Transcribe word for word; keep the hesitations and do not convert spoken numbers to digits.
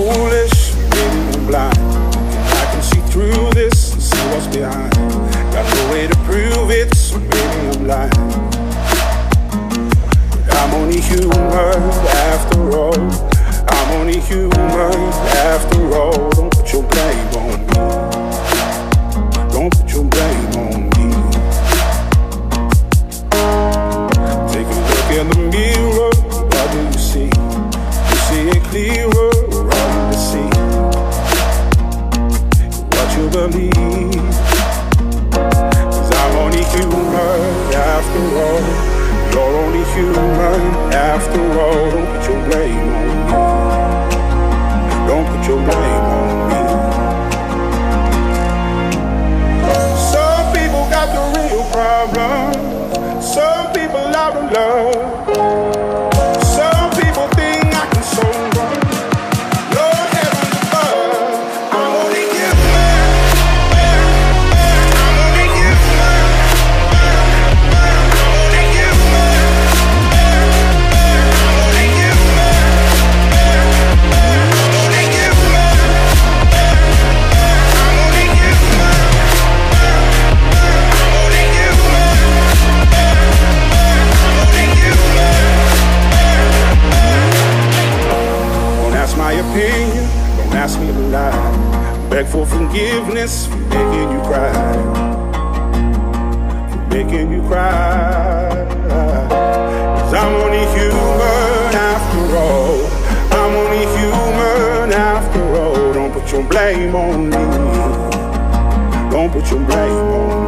foolish, maybe I'm blind. I can see through this and see what's behind. Got no way to prove it, so maybe I'm lying. But I'm only human after all. I'm only human after all. Don't put your blame on me. Don't put your blame on me. Take a look in the mirror. What do you see? You see it clearer, or all you can see what you believe. Cause I'm only human after all. You're only human after all. Don't put your blame on me. Don't put your blame on me. Some people got the real problems. Some people out of love. Some people think I can solve them. Lord heaven above, I'm only human. I'm only human. I'm only human. I'm only human. I'm only human. I'm only human. I'm only human. I'm only human. Don't ask my opinion, don't ask me to lie. Beg for forgiveness for making you cry, for making you cry. Cause I'm only human after all. I'm only human after all. Don't put your blame on me. Don't put your blame on me.